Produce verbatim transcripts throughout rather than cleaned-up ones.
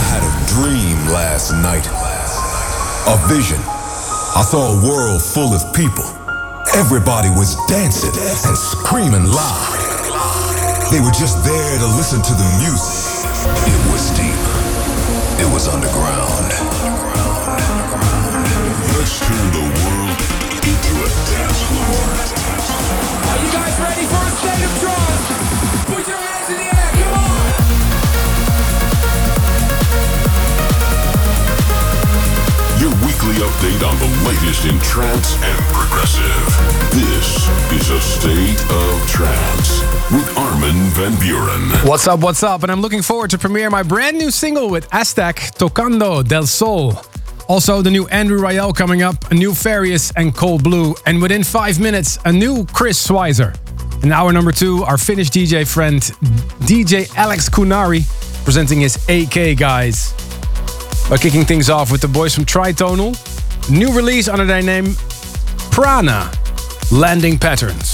had a dream last night. A vision. I saw a world full of people. Everybody was dancing and screaming loud. They were just there to listen to the music. It was deep. It was underground. Let's turn the world into a dance floor. Are you guys ready for a state of trance? Put your hands in the air, come on! Your weekly update on the latest in trance and progressive. This is a State of Trance with Armin van Buuren. What's up, what's up? And I'm looking forward to premiere my brand new single with Aztec, Tocando del Sol. Also, the new Andrew Rayel coming up, a new Farius and Cold Blue, and within five minutes, a new Chris Schweizer. In hour number two, our Finnish D J friend, D J Alex Kunari, presenting his A K guys. We're kicking things off with the boys from Tritonal. New release under their name, Prana, Landing Patterns.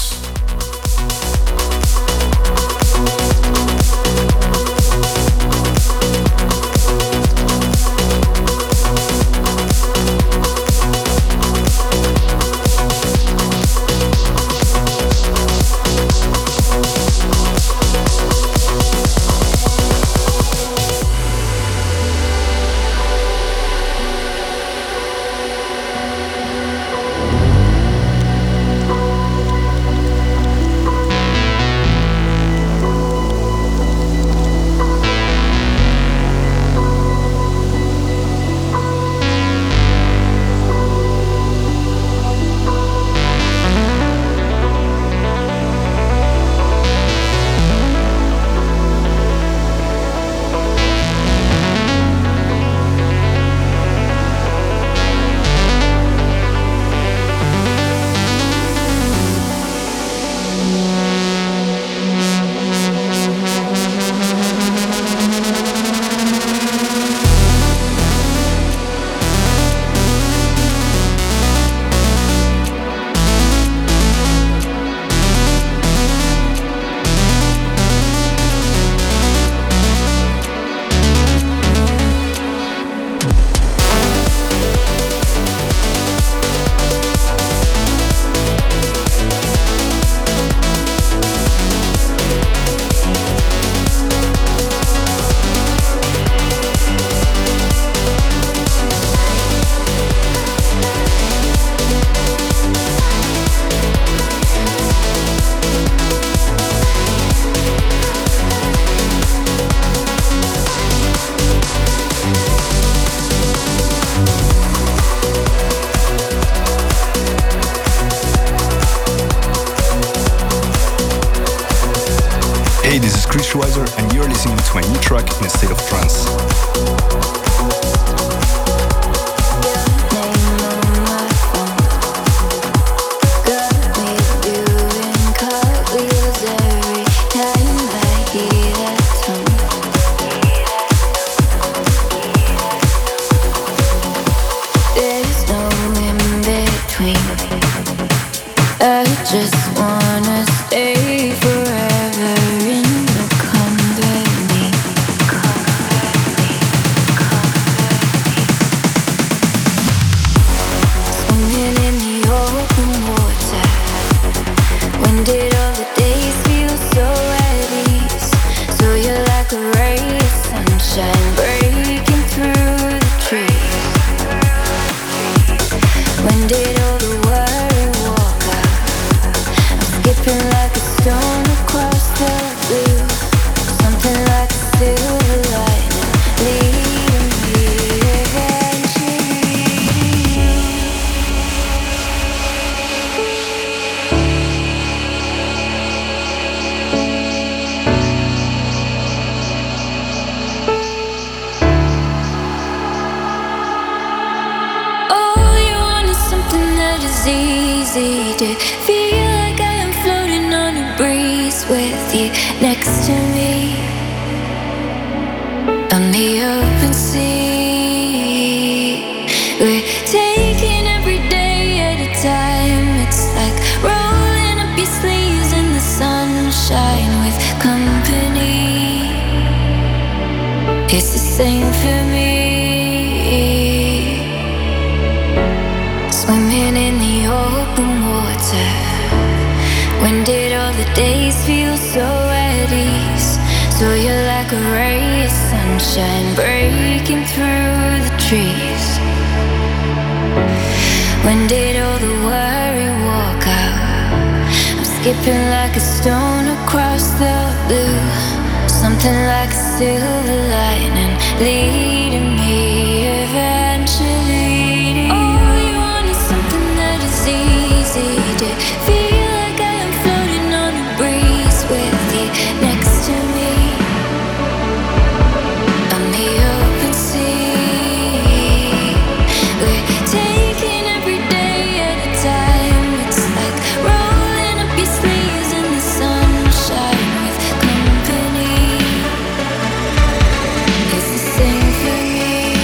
And you're listening to my new track in a state of trance. Easy to feel like I am floating on a breeze with you next to me on the open sea. We're taking every day at a time. It's like rolling up your sleeves in the sunshine with company. It's the same for me. Swimming in the open water. When did all the days feel so at ease? So you're like a ray of sunshine breaking through the trees. When did all the worry walk out? I'm skipping like a stone across the blue. Something like a silver lining leading me eventually to you. Oh, you wanted something that is easy to feel like I am floating on a breeze with you next to me. On the open sea, we're taking every day at a time. It's like rolling up your sleeves in the sunshine with company. It's the same for me.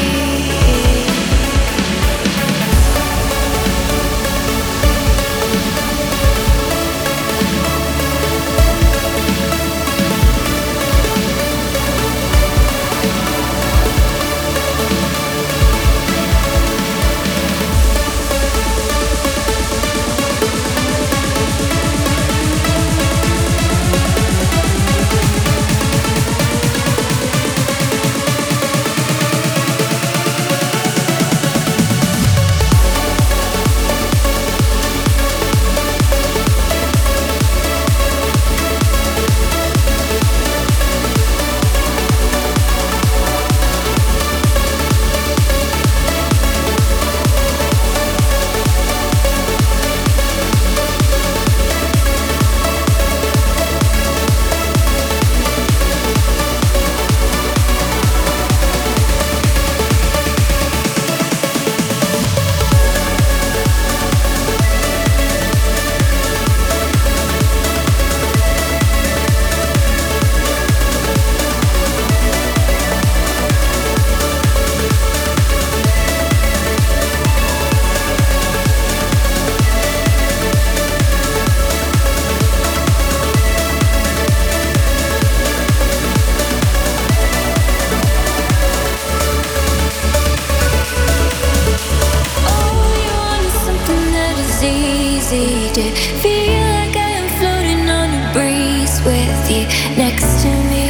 Easy to feel like I am floating on a breeze with you next to me.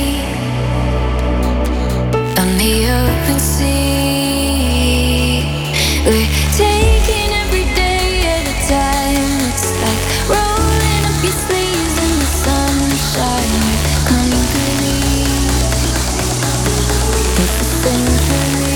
On the open sea, we're taking every day at a time. It's like rolling up your sleeves in the sunshine with company. It's the same for me.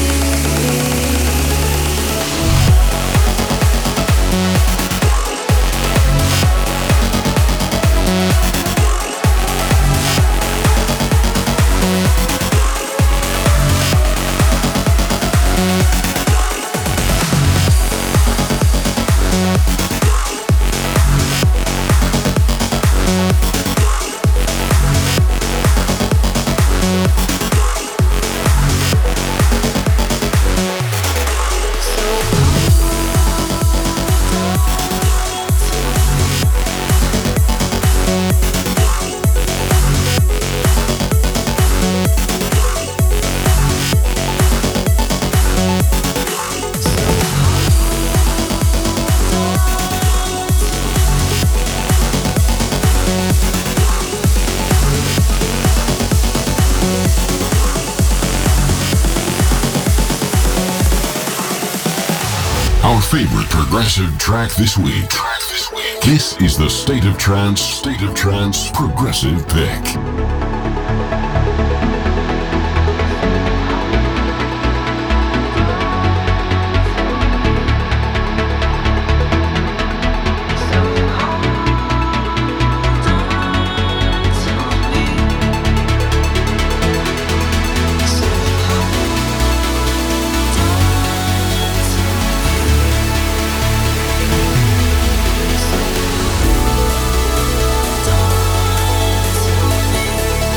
Our favorite progressive track this week. Track this week. This is the State of Trance, State of Trance Progressive Pick. Don't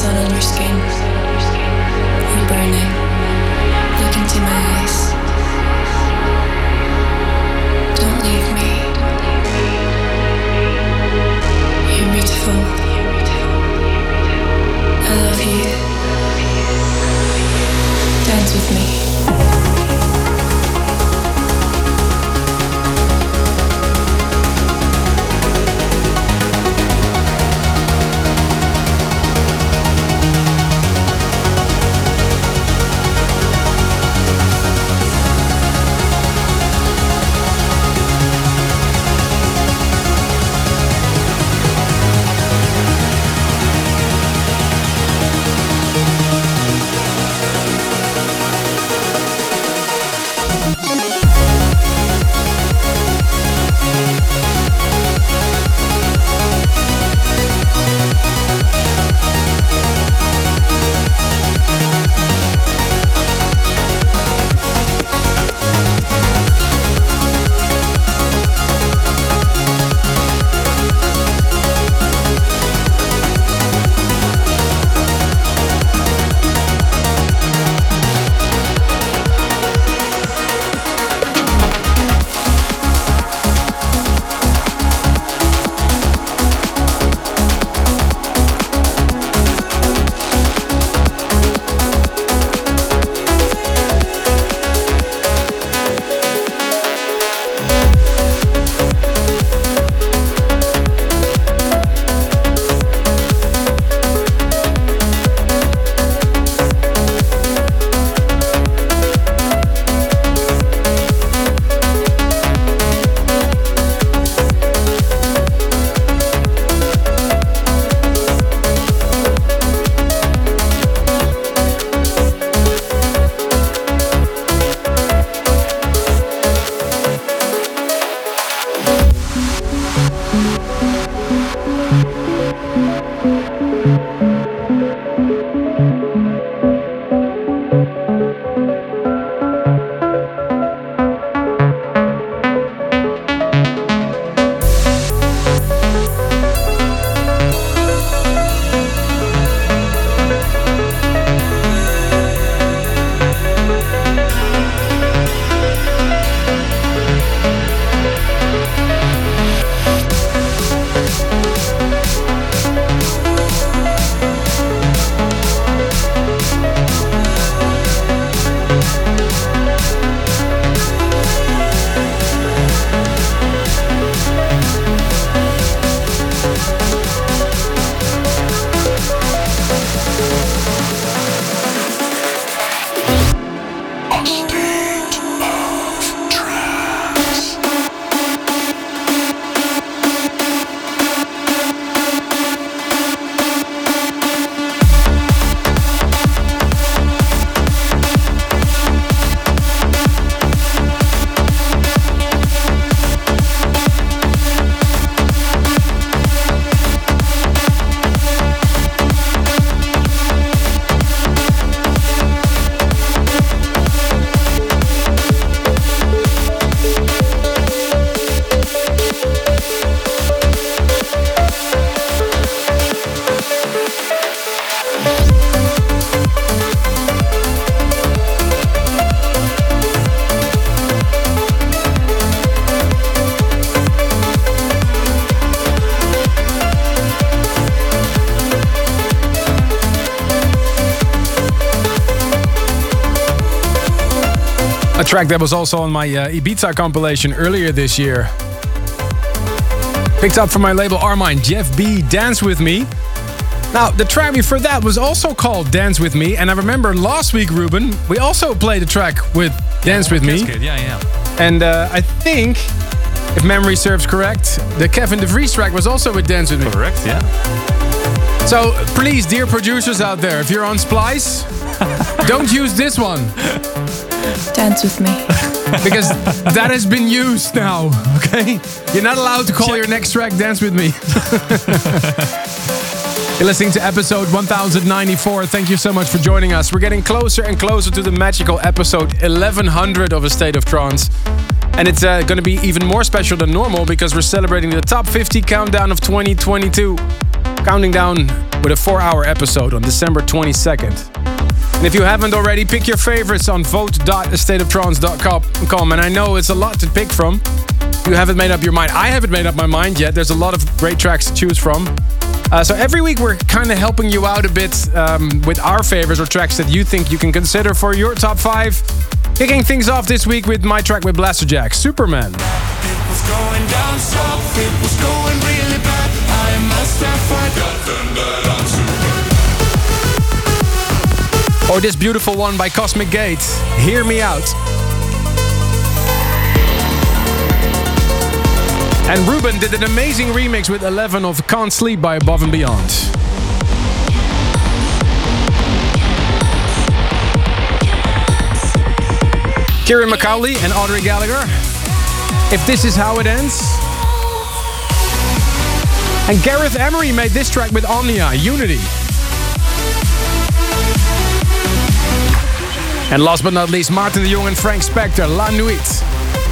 sun on your skin. I'm burning. Look into my eyes. Don't leave me. You're beautiful. I love you. Dance with me. A track that was also on my uh, Ibiza compilation earlier this year. Picked up from my label Armine, Jeff B, Dance With Me. Now, the track before that was also called Dance With Me. And I remember last week, Ruben, we also played a track with Dance With Me. Good. Yeah, yeah. And uh, I think, if memory serves correct, the Kevin De Vries track was also with Dance With Me. Correct, yeah. So please, dear producers out there, if you're on Splice, don't use this one. Dance with me. Because that has been used now, okay? You're not allowed to call Check. your next track Dance With Me. You're listening to episode one thousand ninety-four. Thank you so much for joining us. We're getting closer and closer to the magical episode eleven hundred of A State of Trance. And it's uh, going to be even more special than normal because we're celebrating the top fifty countdown of twenty twenty-two. Counting down with a four-hour episode on December twenty-second. And if you haven't already, pick your favorites on vote dot a state of trance dot com. And I know it's a lot to pick from. You haven't made up your mind. I haven't made up my mind yet. There's a lot of great tracks to choose from. Uh, so every week we're kind of helping you out a bit um, with our favorites or tracks that you think you can consider for your top five. Kicking things off this week with my track with Blasterjack, Superman. It was going down south, it was going really bad. I must have forgotten that I'm Superman. Or this beautiful one by Cosmic Gate, Hear Me Out. And Ruben did an amazing remix with eleven of Can't Sleep by Above and Beyond. Kieran McCauley and Audrey Gallagher, If This Is How It Ends. And Gareth Emery made this track with Omnia, Unity. And last but not least, Martin de Jong and Frank Spector, La Nuit.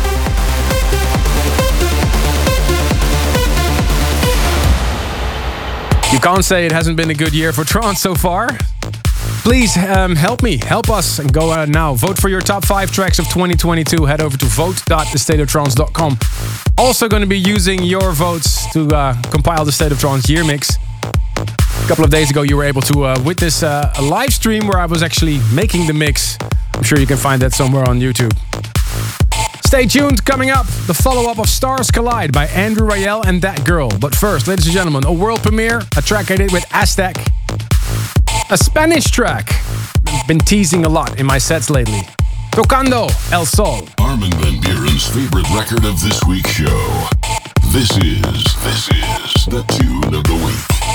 You can't say it hasn't been a good year for trance so far. Please um, help me, help us, and go uh, now. Vote for your top five tracks of twenty twenty-two. Head over to vote dot a state of trance dot com. Also going to be using your votes to uh, compile the State of Trance year mix. A couple of days ago, you were able to uh, witness uh, a live stream where I was actually making the mix. I'm sure you can find that somewhere on YouTube. Stay tuned, coming up, the follow-up of Stars Collide by Andrew Rayel and That Girl. But first, ladies and gentlemen, a world premiere, a track I did with Aztec. A Spanish track. Been teasing a lot in my sets lately. Tocando El Sol. Armin van Buuren's favorite record of this week's show. This is, this is the tune of the week.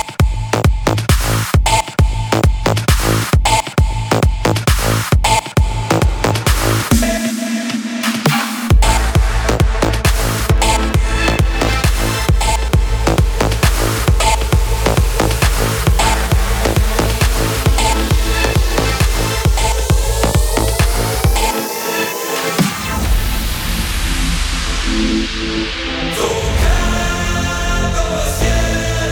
Tocando cielo.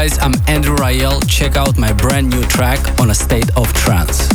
guys, I'm Andrew Rayel. Check out my brand new track on A State of Trance.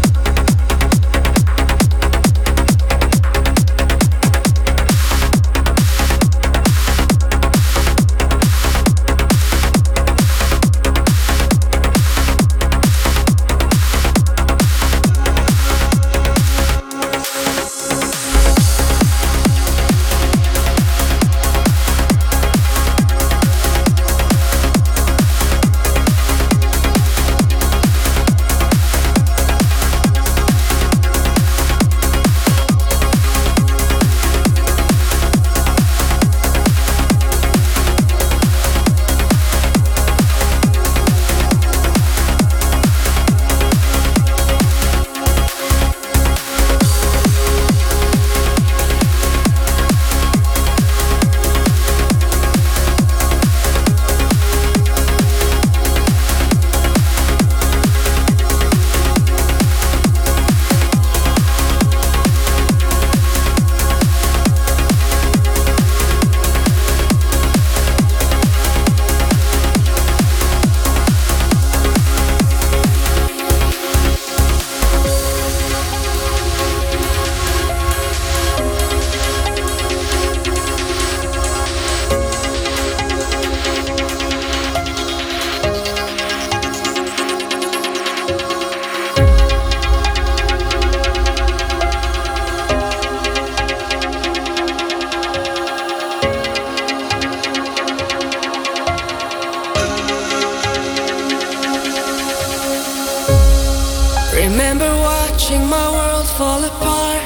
Remember watching my world fall apart.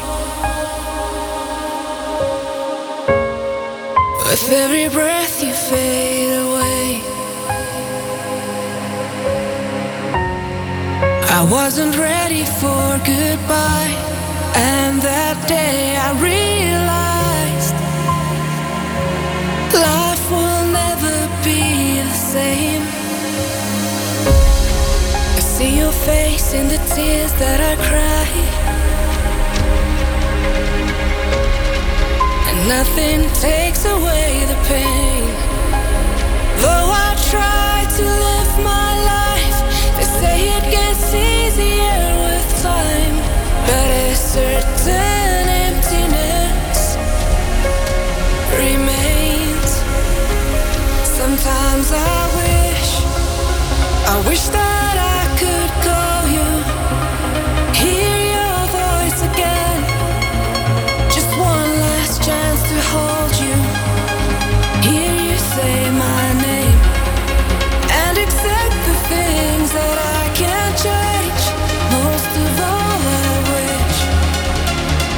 With every breath you fade away. I wasn't ready for goodbye, and that day I realized life will never be the same. I see your face in the tears that I cry, and nothing takes away the pain. Though I try to live my life, they say it gets easier with time, but a certain emptiness remains. Sometimes I wish, I wish that I could call you, hear your voice again. Just one last chance to hold you, hear you say my name, and accept the things that I can't change. Most of all I wish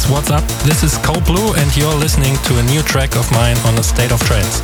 guys, what's up? This is Cold Blue and you're listening to a new track of mine on A State of Trance.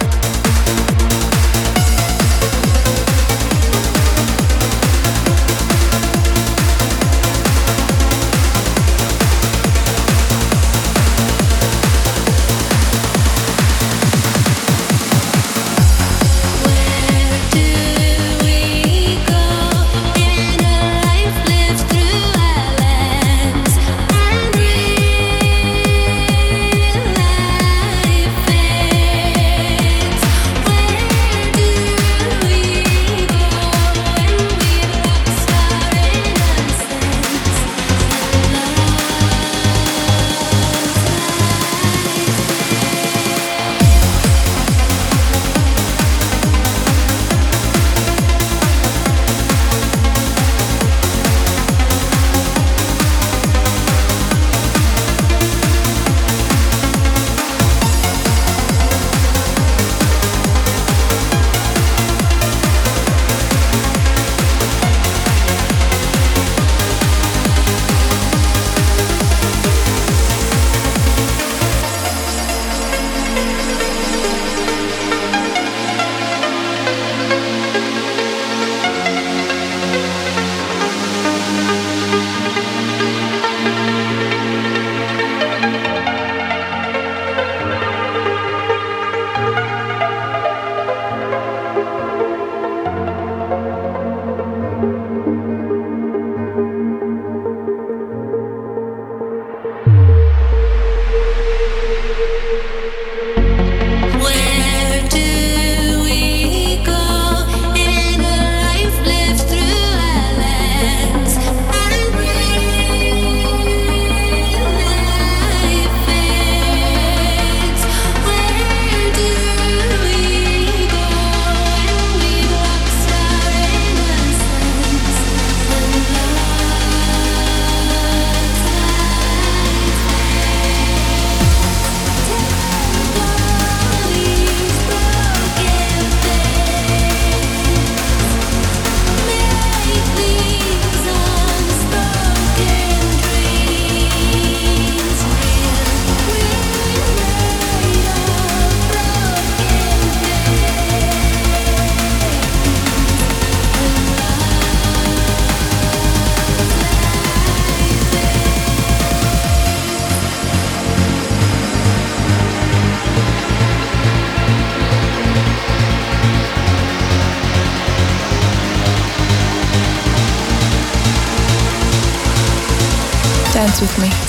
Dance with me.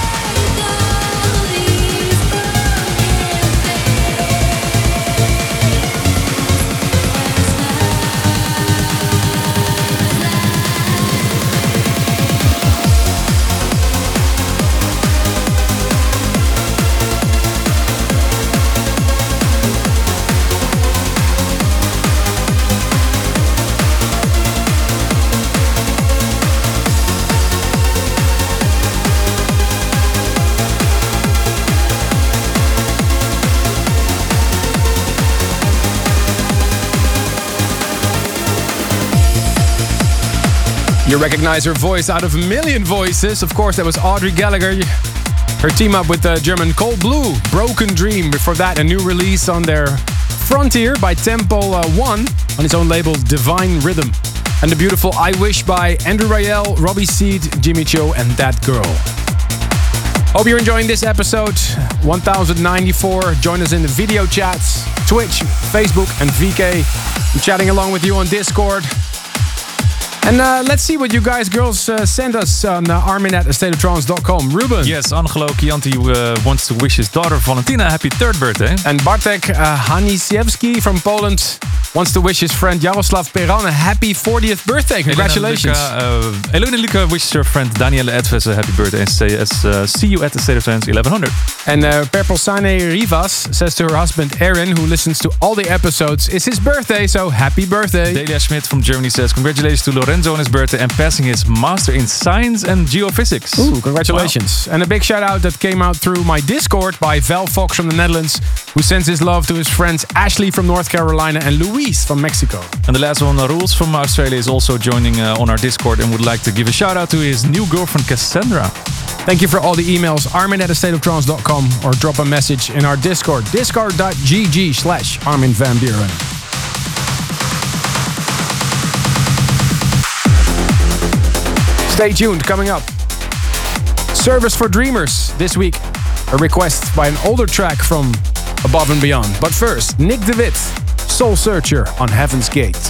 You recognize her voice out of a million voices. Of course, that was Audrey Gallagher. Her team up with the German Cold Blue, Broken Dream. Before that, a new release on their Frontier by Tempo uh, One on his own label Divine Rhythm. And the beautiful I Wish by Andrew Rayel, Robbie Seed, Jimmy Cho, and That Girl. Hope you're enjoying this episode one thousand ninety-four. Join us in the video chats, Twitch, Facebook, and V K. I'm chatting along with you on Discord. And uh, let's see what you guys, girls, uh, send us on uh, armin at a state of trance dot com. Ruben. Yes, Angelo Chianti uh, wants to wish his daughter Valentina a happy third birthday. And Bartek uh, Hanisiewski from Poland wants to wish his friend Jaroslav Peran a happy fortieth birthday. Congratulations. Elena Luca uh, wishes her friend Daniela Edves a happy birthday and says, uh, see you at the State of Trance eleven hundred. And uh, Perpolsane Rivas says to her husband Aaron, who listens to all the episodes, it's his birthday, so happy birthday. Delia Schmidt from Germany says, congratulations to Lorenzo on his birthday and passing his master in science and geophysics. Ooh, congratulations. Wow. And a big shout out that came out through my Discord by Val Fox from the Netherlands, who sends his love to his friends Ashley from North Carolina and Luis from Mexico. And the last one, uh, Rules from Australia, is also joining uh, on our Discord and would like to give a shout out to his new girlfriend Cassandra. Thank you for all the emails. Armin at a state of trance dot com or drop a message in our Discord. Discord.gg slash Armin van Buuren. Stay tuned, coming up. Service for Dreamers this week. A request by an older track from Above and Beyond. But first, Nick DeWitt, Soul Searcher on Heaven's Gate.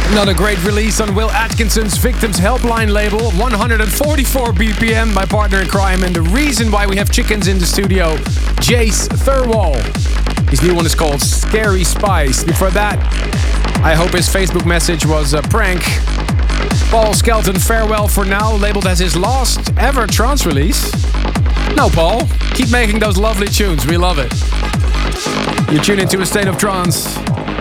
Another great release on Will Atkinson's Victims Helpline label, one hundred forty-four B P M, my partner in crime, and the reason why we have chickens in the studio, Jace Thirlwall. His new one is called Scary Spice. Before that, I hope his Facebook message was a prank. Paul Skelton, Farewell for Now, labeled as his last ever trance release. No, Paul, keep making those lovely tunes, we love it. You're tuned into A State of Trance.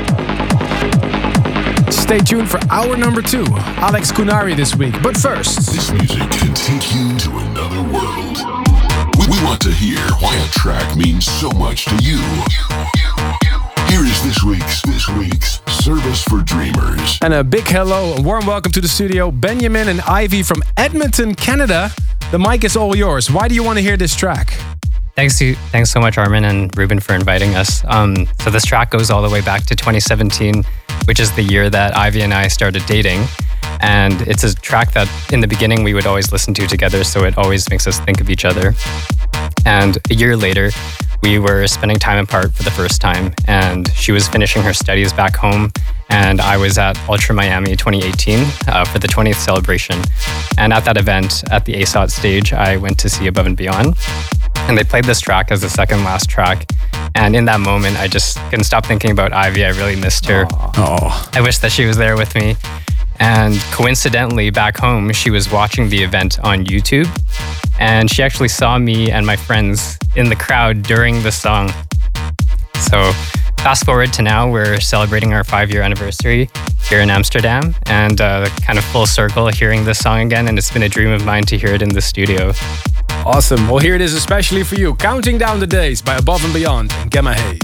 Stay tuned for hour number two. Alex Kunari this week. But first, this music can take you to another world. We, we want to hear why a track means so much to you. Here is this week's this week's Service for Dreamers. And a big hello and warm welcome to the studio, Benjamin and Ivy from Edmonton, Canada. The mic is all yours. Why do you want to hear this track? Thanks to, thanks so much, Armin and Ruben, for inviting us. Um, so this track goes all the way back to twenty seventeen, which is the year that Ivy and I started dating. And it's a track that in the beginning we would always listen to together, so it always makes us think of each other. And a year later, we were spending time apart for the first time, and she was finishing her studies back home, and I was at Ultra Miami twenty eighteen uh, for the twentieth celebration. And at that event, at the A S O T stage, I went to see Above and Beyond, and they played this track as the second last track. And in that moment, I just couldn't stop thinking about Ivy. I really missed her. Aww. I wish that she was there with me. And coincidentally, back home, she was watching the event on YouTube. And she actually saw me and my friends in the crowd during the song. So fast forward to now, we're celebrating our five-year anniversary here in Amsterdam. And uh, kind of full circle, hearing this song again. And it's been a dream of mine to hear it in the studio. Awesome. Well, here it is especially for you. Counting Down the Days by Above and Beyond and Gemma Hayes.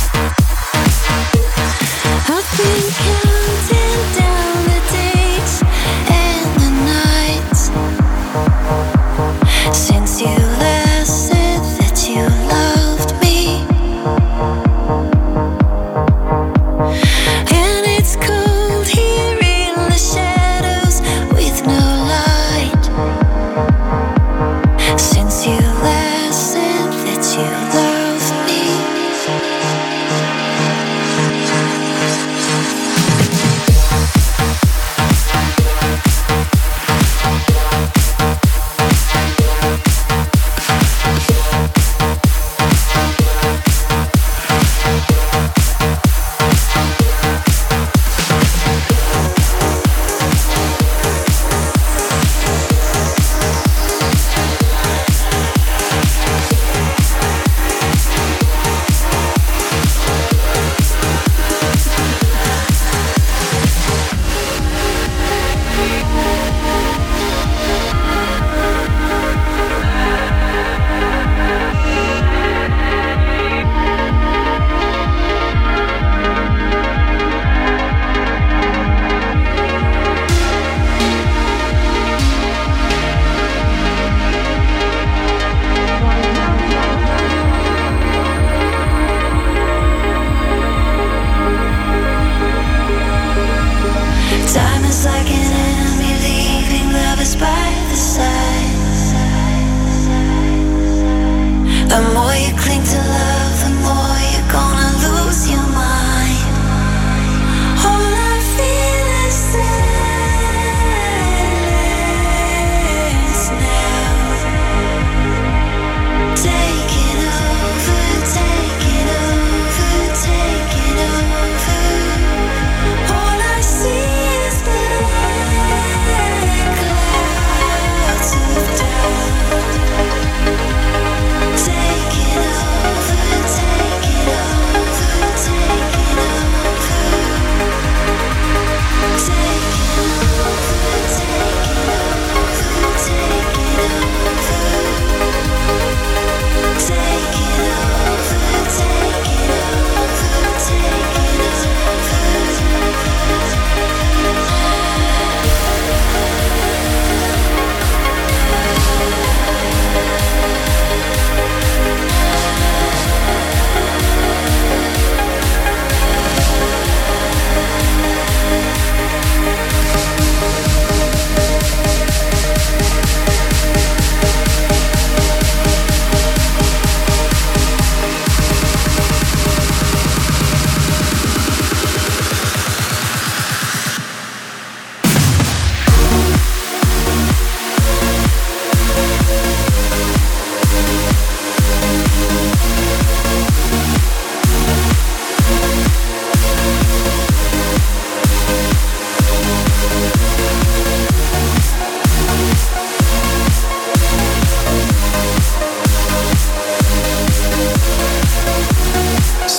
I've been counting down the days.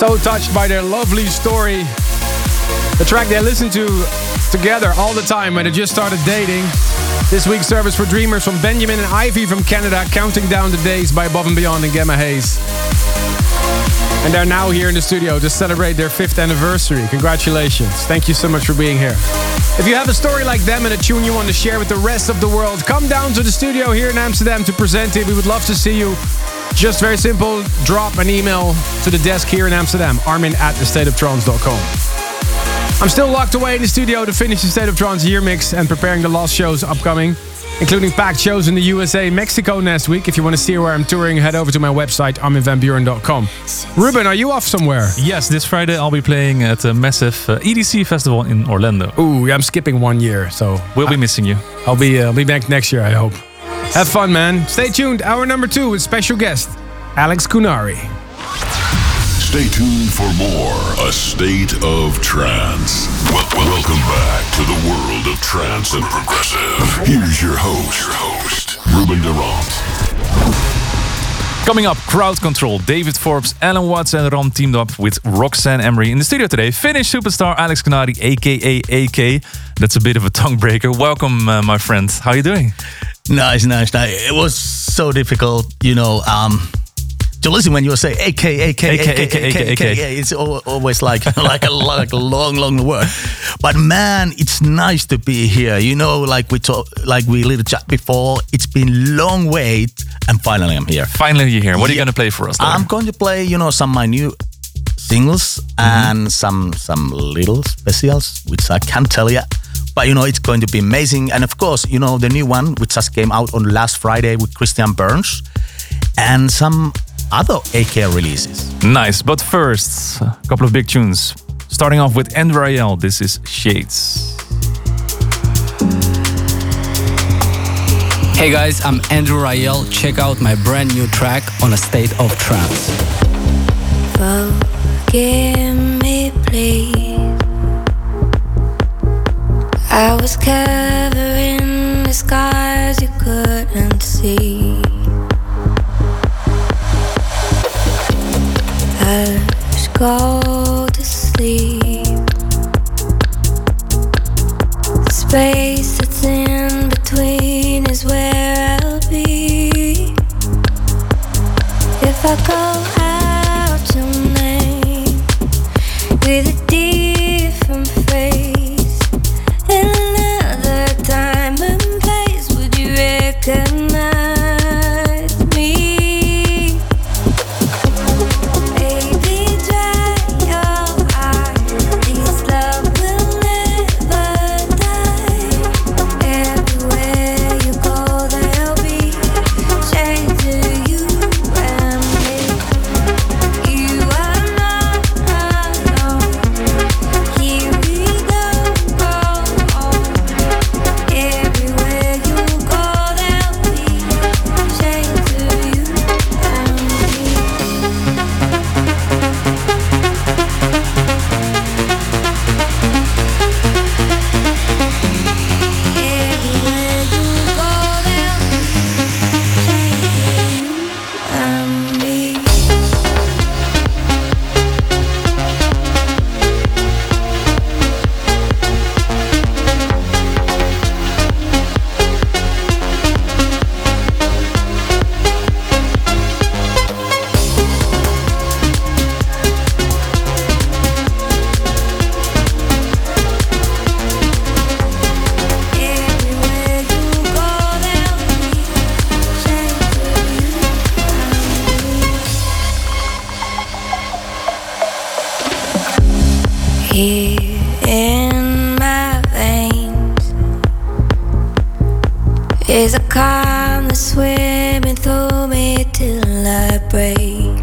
So touched by their lovely story. The track they listen to together all the time when they just started dating. This week's Service for Dreamers from Benjamin and Ivy from Canada, counting down the days by Above and Beyond and Gamma Haze. And they're now here in the studio to celebrate their fifth anniversary. Congratulations. Thank you so much for being here. If you have a story like them and a tune you want to share with the rest of the world, come down to the studio here in Amsterdam to present it. We would love to see you. Just very simple, drop an email to the desk here in Amsterdam, armin at the state of trance dot com. I'm still locked away in the studio to finish the State of Trance year mix and preparing the last shows upcoming, including packed shows in the U S A, Mexico next week. If you want to see where I'm touring, head over to my website, armin van buuren dot com. Ruben, are you off somewhere? Yes, this Friday I'll be playing at a massive uh, E D C festival in Orlando. Ooh, I'm skipping one year, so we'll be I, missing you. I'll be uh, I'll be back next year, I hope. Have fun, man. Stay tuned. Hour number two with special guest Alex Kunari. Stay tuned for more A State of Trance. Well, welcome back to the world of trance and progressive. Here's your host, your host, Ruben Durant. Coming up, Crowd Control, David Forbes, Alan Watts and Ram teamed up with Roxanne Emery. In the studio today, Finnish superstar Alex Kunari, aka A K. That's a bit of a tongue breaker. Welcome, uh, my friend. How are you doing? Nice, nice, nice. It was so difficult, you know, um, to listen when you say A K, A K, A K, A K, A K. Yeah, it's always like like a like a long, long word. But man, it's nice to be here. You know, like we talk, like we little chat before. It's been long wait, and finally I'm here. Finally you're here. What are you yeah. going to play for us? There? I'm going to play, you know, some of my new singles mm-hmm. and some some little specials, which I can't tell yet. But, you know, it's going to be amazing. And, of course, you know, the new one, which just came out on last Friday with Christian Burns. And some other A K releases. Nice. But first, a couple of big tunes. Starting off with Andrew Rayel. This is Shades. Hey, guys. I'm Andrew Rayel. Check out my brand new track on A State of Trance. Forgive me, please. I was covering the scars you couldn't see. Hush, go to sleep. The space that's in between is where I'll be. If I go out tonight with a different face, time and place, would you recognize me? Baby, dry your eyes. This love will never die. Everywhere you go, there'll be change to you and me. You are not alone. Here we go, go on. Everywhere you go, there'll be change to you and me. Everywhere you go, there'll be change to you and me. Everywhere you go, there'll be change to you and me. Here in my veins is a calm that's swimming through me till I break.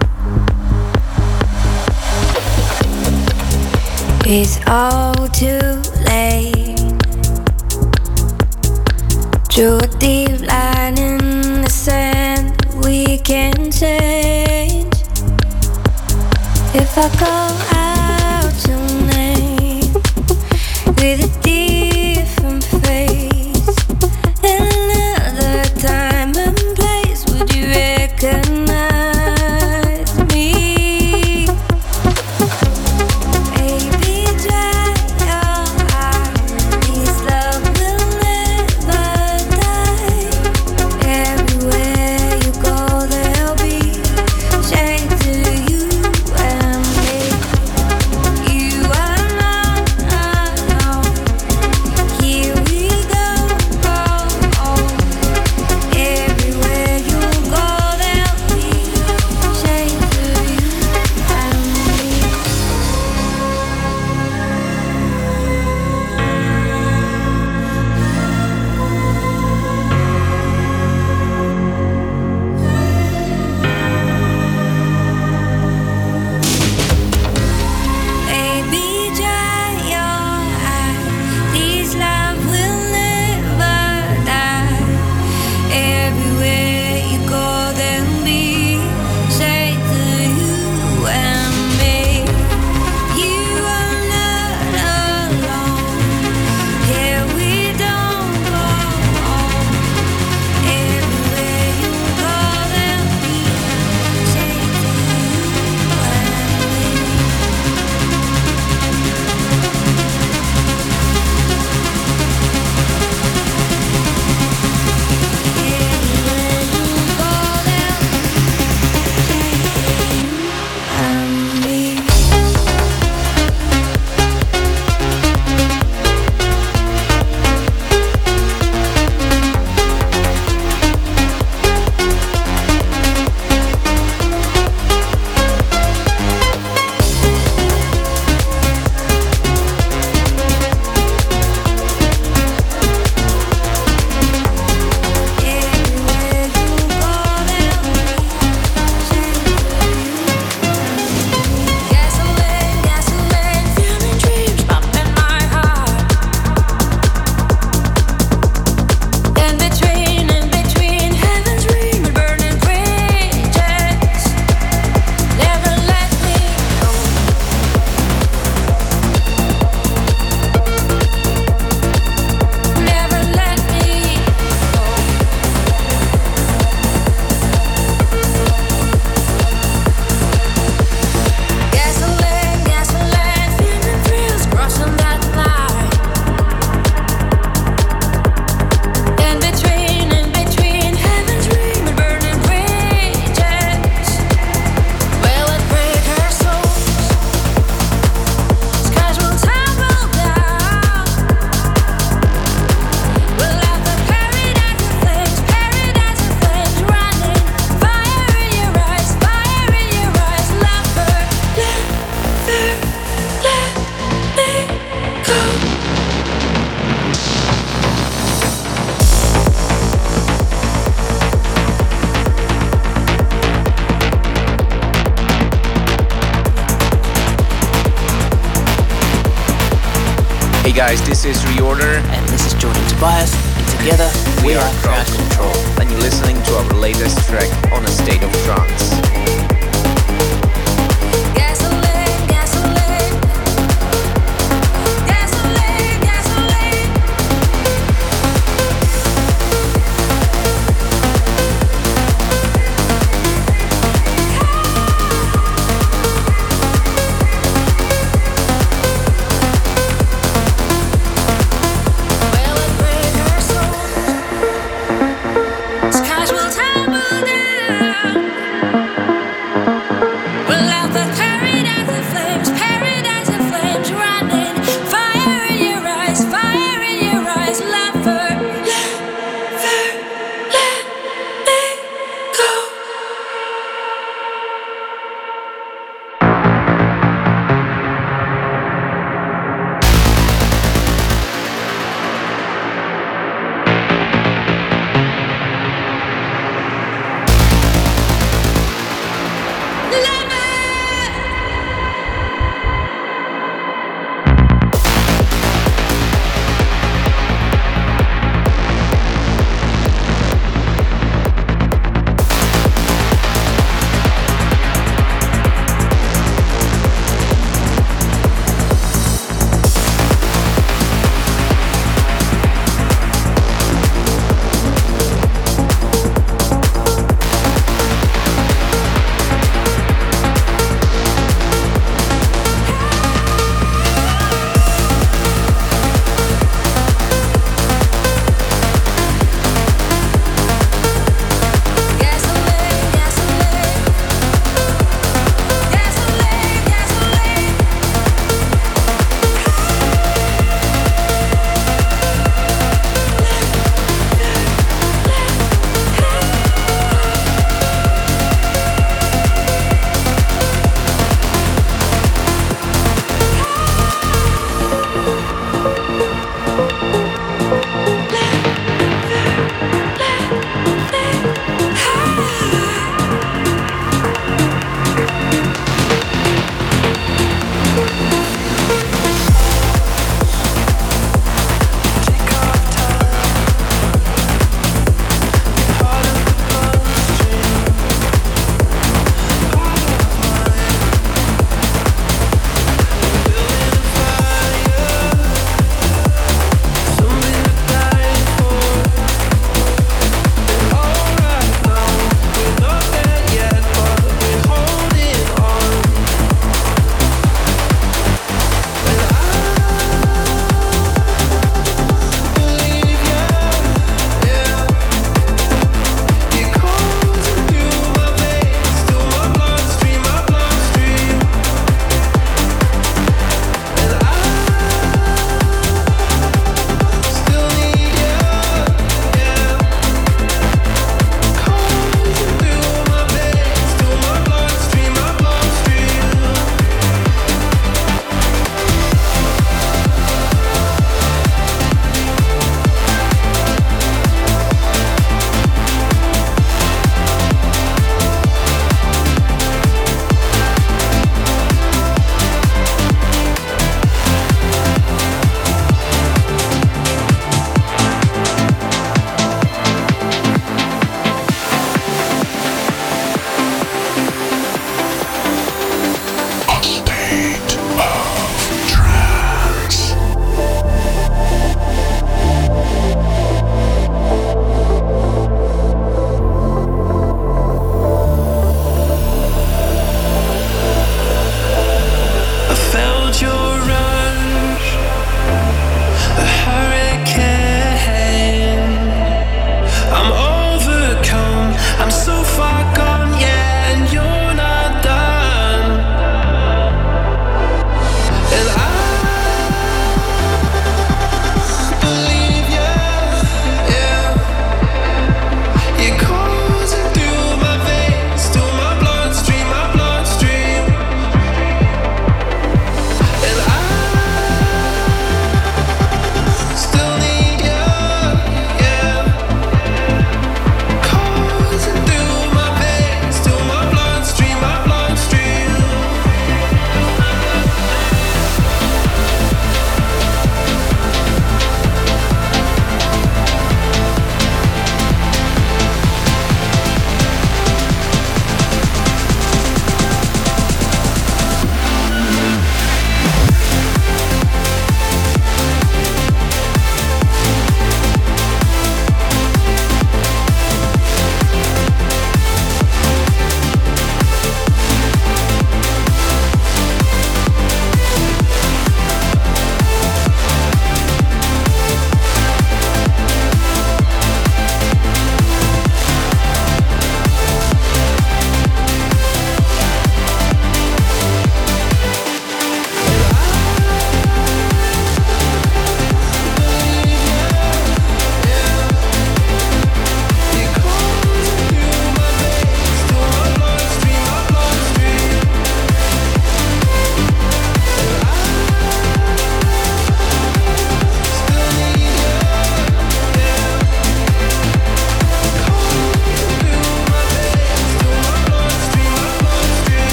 It's all too late. Drew a deep line in the sand we can change. If I go out tonight with a different face, in another time and place, would you recognize me? guys, this is Reorder. And this is Jordan Tobias. And together, we, we are Crowd Control. And you're listening to our latest track on A State of Trance.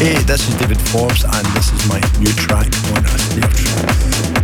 Hey, this is David Forbes, and this is my new track on A State of Trance.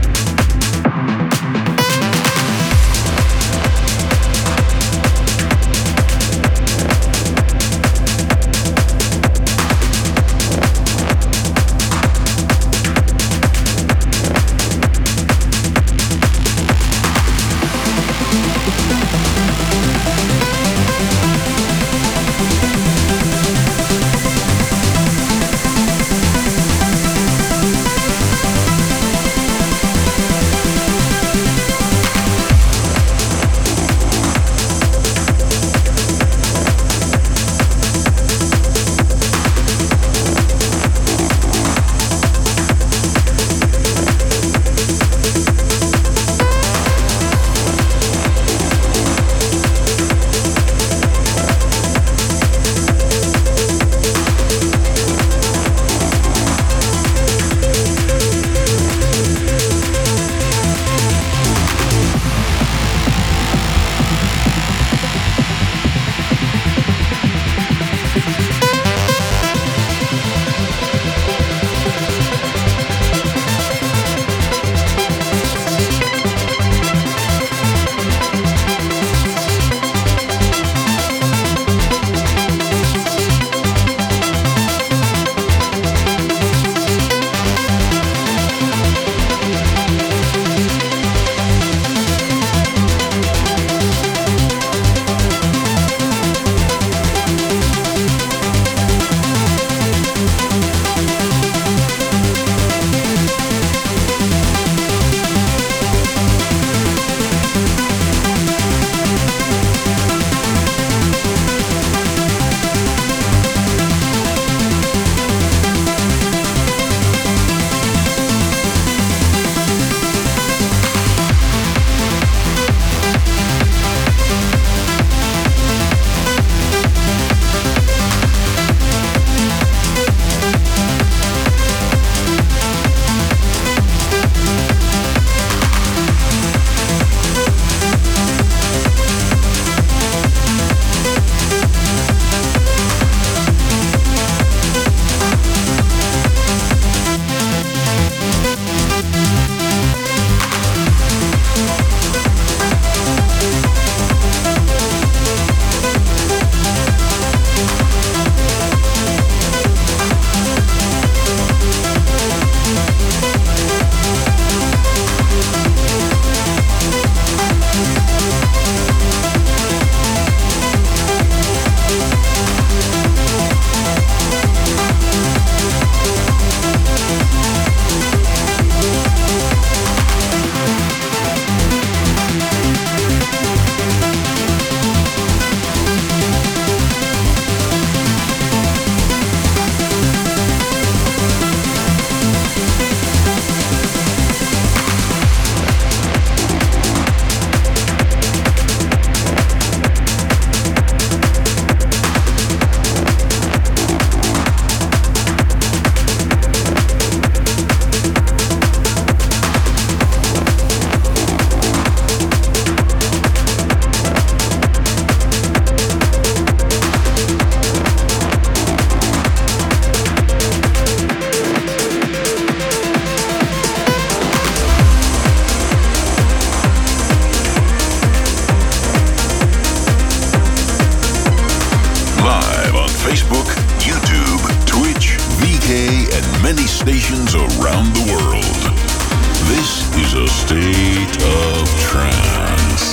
many stations around the world. This is A State of Trance.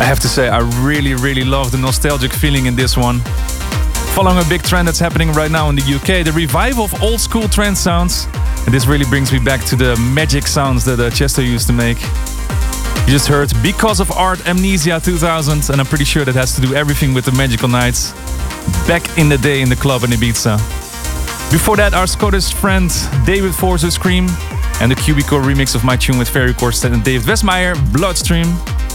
have to say, I really, really love the nostalgic feeling in this one. Following a big trend that's happening right now in the U K, the revival of old school trance sounds. And this really brings me back to the magic sounds that uh, Chesto used to make. You just heard Because of Art Amnesia two thousand, and I'm pretty sure that has to do everything with the magical nights back in the day in the club in Ibiza. Before that, our Scottish friend David Forza Scream and the Cubicore remix of my tune with Ferry Corstead and David Westmeyer, Bloodstream.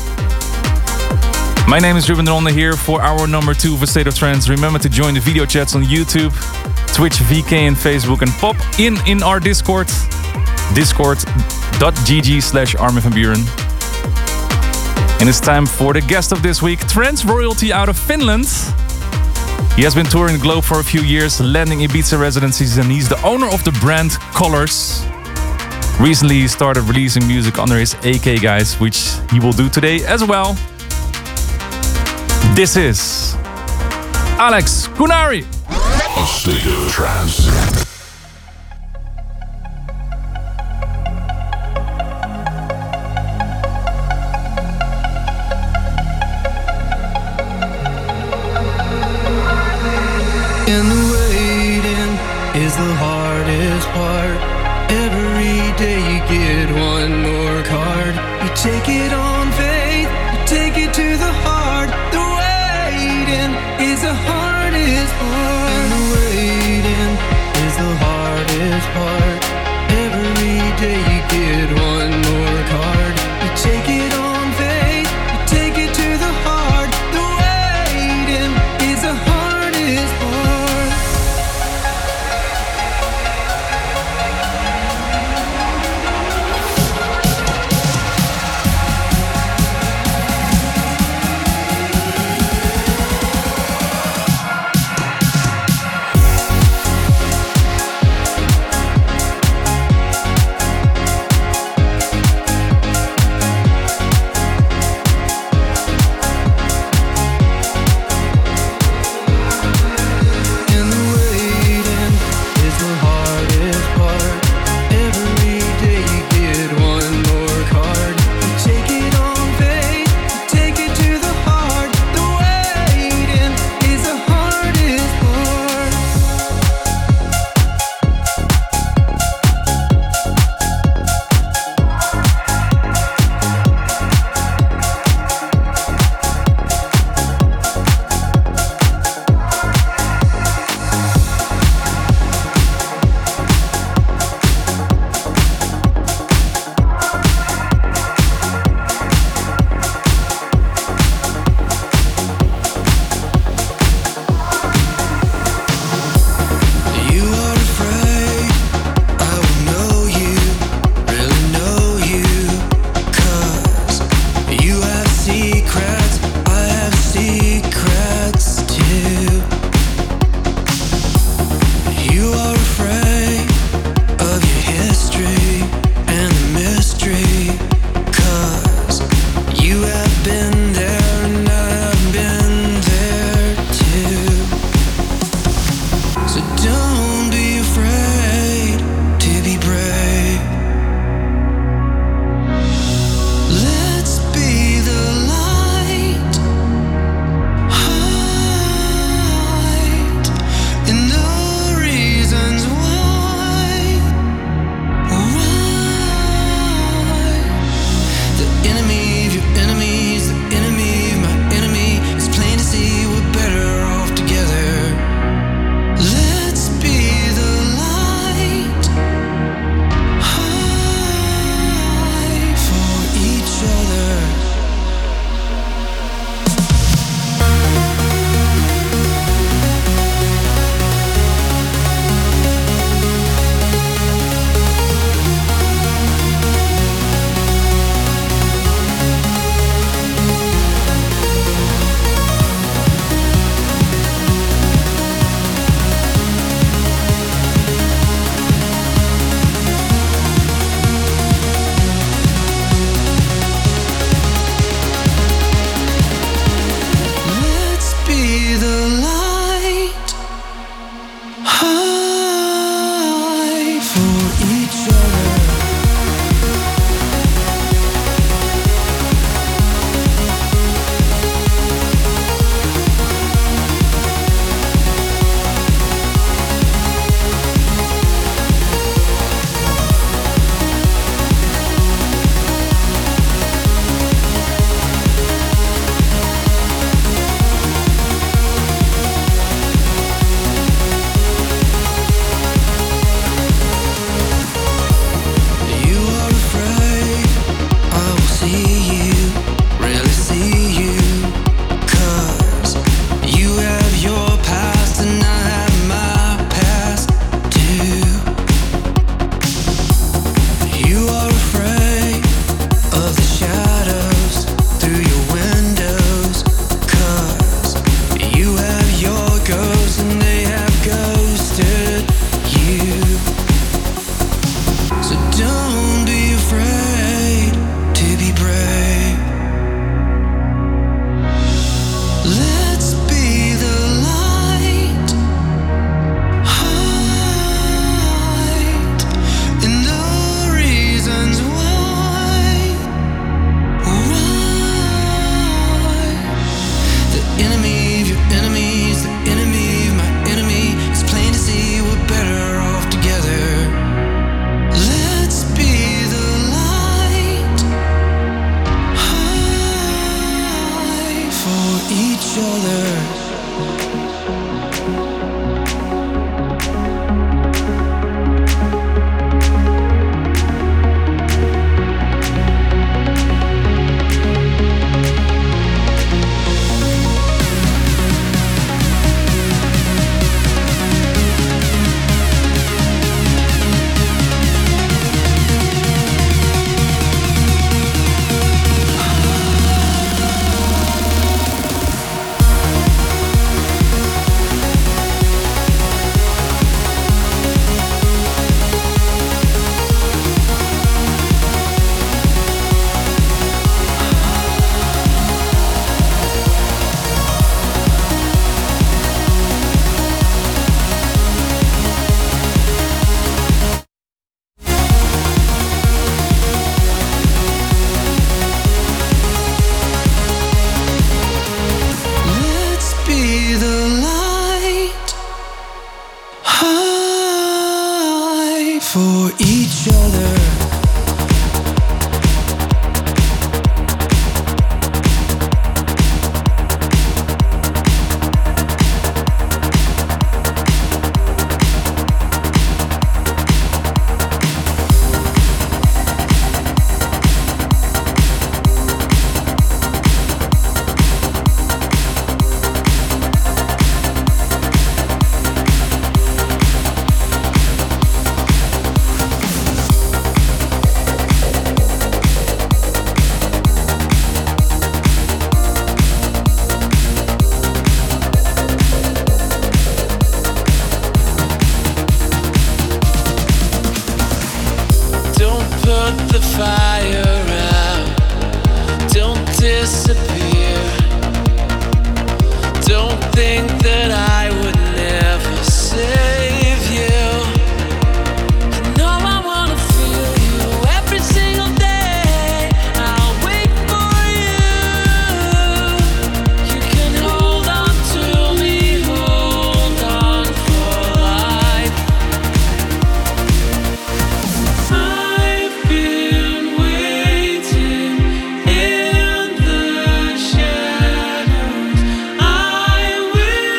My name is Ruben Ronde here for hour number two of A State of Trance. Remember to join the video chats on YouTube, Twitch, V K and Facebook, and pop in in our Discord, discord.gg slash Armin van Buuren. And it's time for the guest of this week, trance royalty out of Finland. He has been touring the globe for a few years, landing Ibiza residencies, and he's the owner of the brand Colors. Recently he started releasing music under his A K guys, which he will do today as well. This is Alex Kunari. A State of Trance. And the waiting is the hardest part. Every day you get one more card. You take it on faith, you take it to the heart. The waiting is the hardest part. And the waiting is the hardest part. Every day you get one more card. You take it on faith, you take it to the heart. The waiting is the hardest part. I will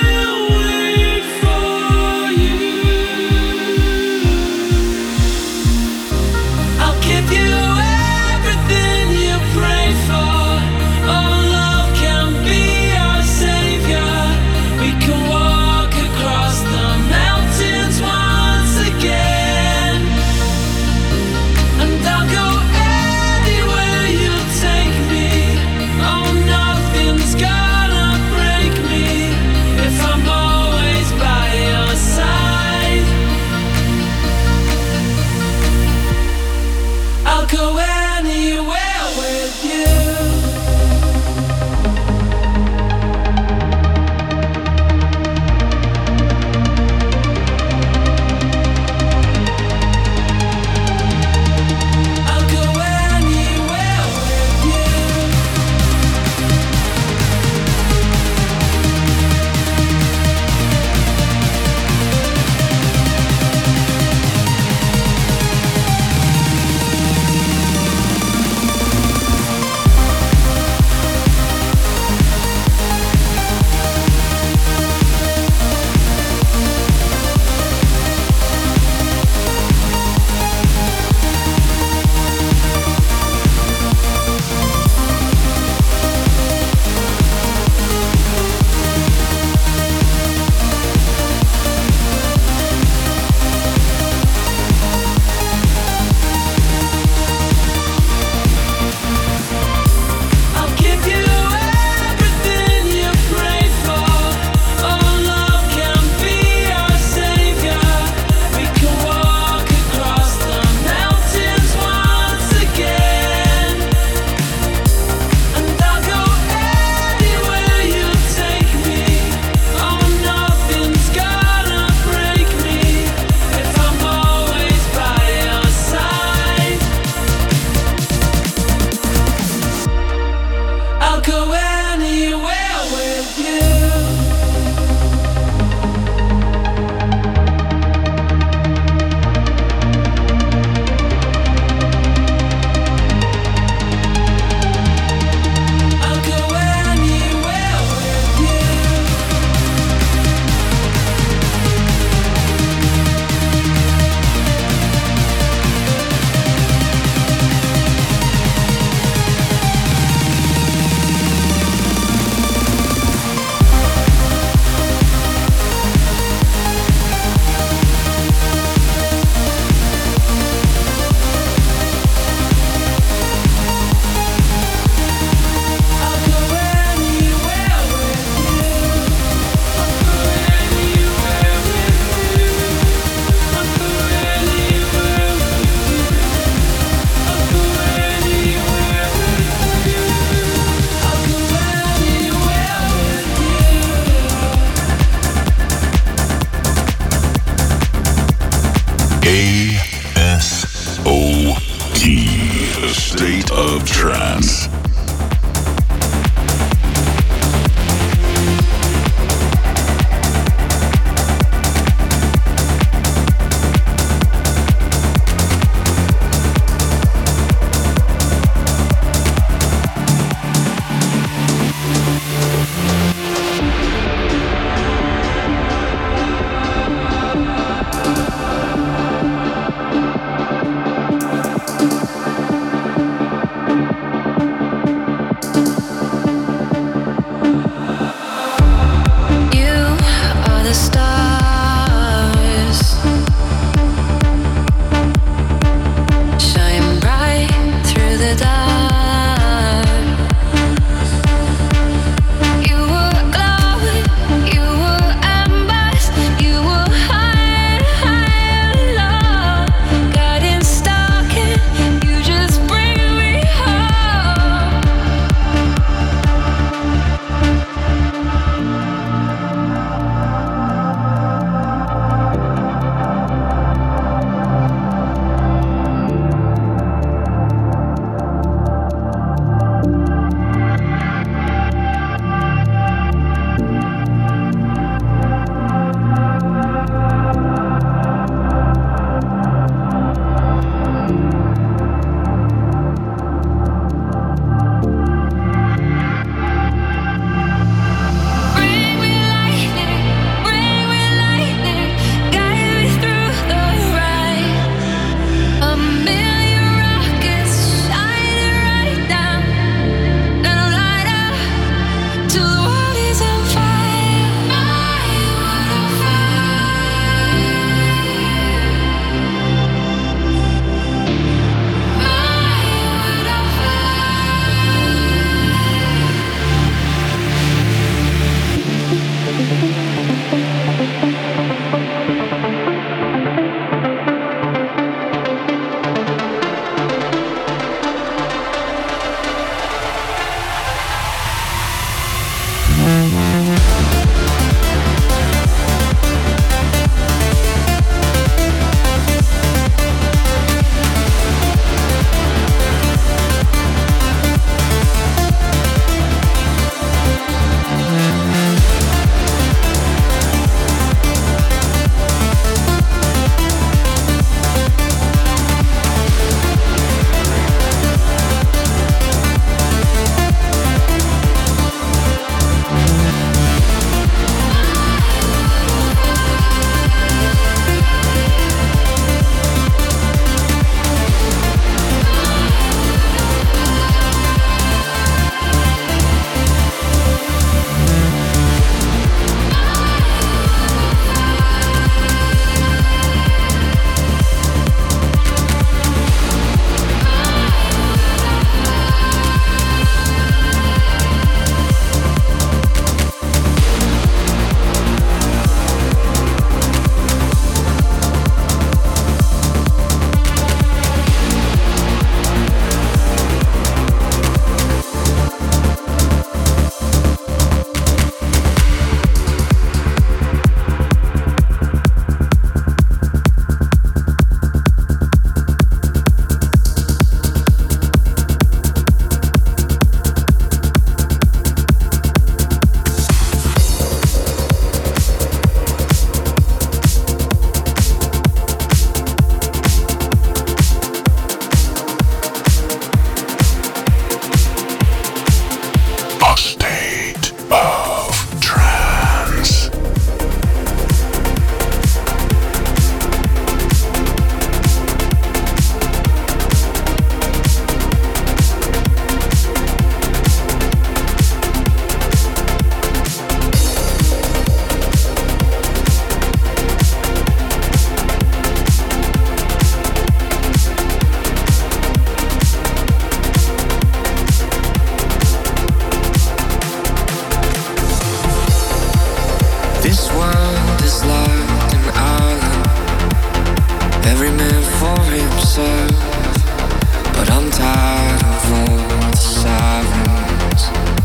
is like an island, every man for himself. But I'm tired of all the sirens.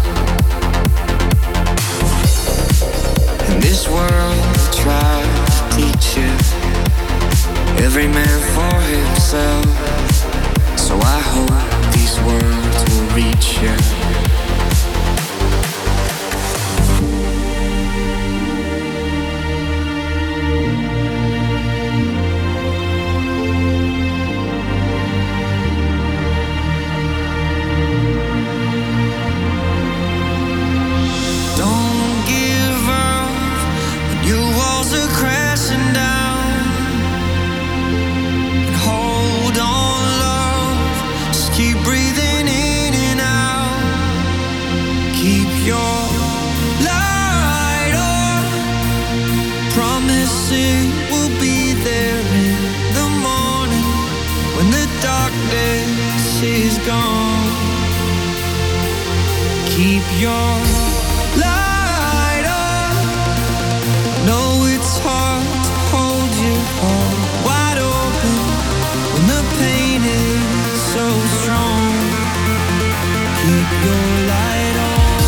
In this world I try to teach you, every man for himself. So I hope these words will reach you. Keep your light on. Know it's hard to hold your heart wide open when the pain is so strong. Keep your light on.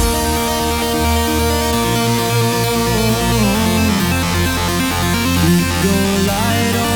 Keep your light on.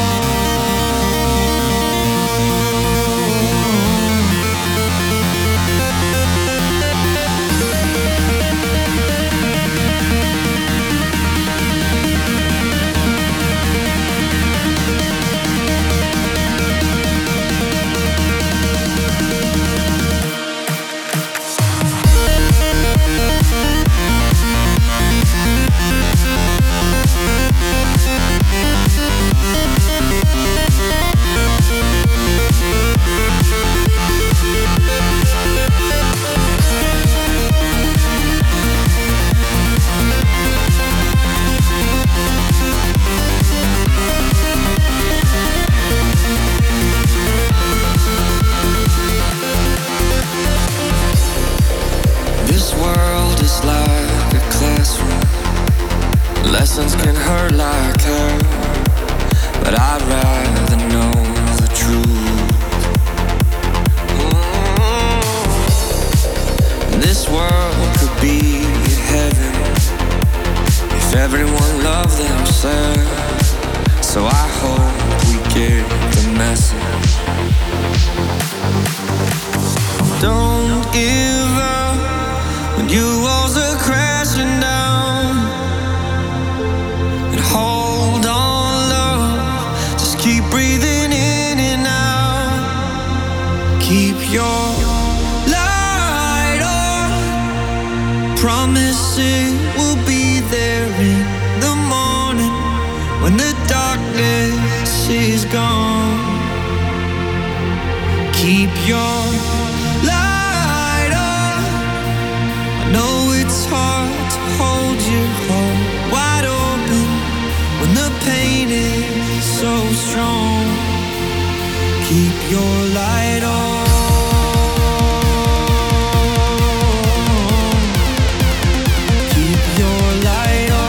Lessons can hurt like hell, but I'd rather know the truth. Mm-hmm. This world could be heaven if everyone loved themselves. So I hope we get the message. Don't give up when you walls are crashing down. Hold on, love, just keep breathing in and out. Keep your light on. Promise it will be there in the morning when the darkness is gone. Keep your light on. I know it's hard to hold your heart wide open when the pain is so strong. Keep your light on. Keep your light on.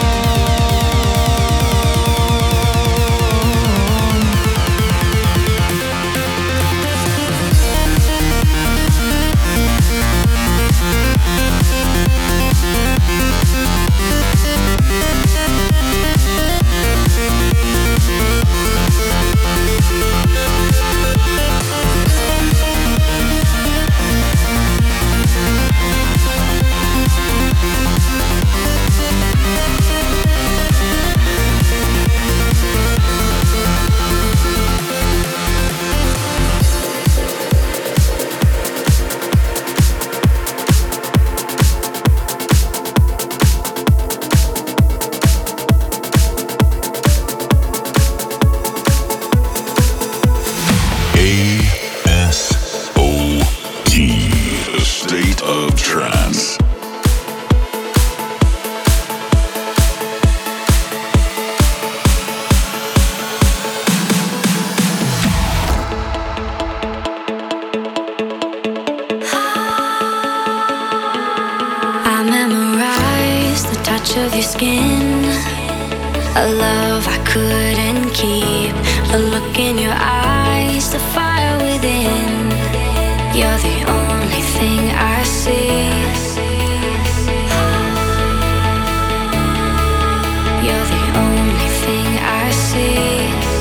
a love I couldn't keep, a look in your eyes, the fire within. You're the only thing I see. You're the only thing I see.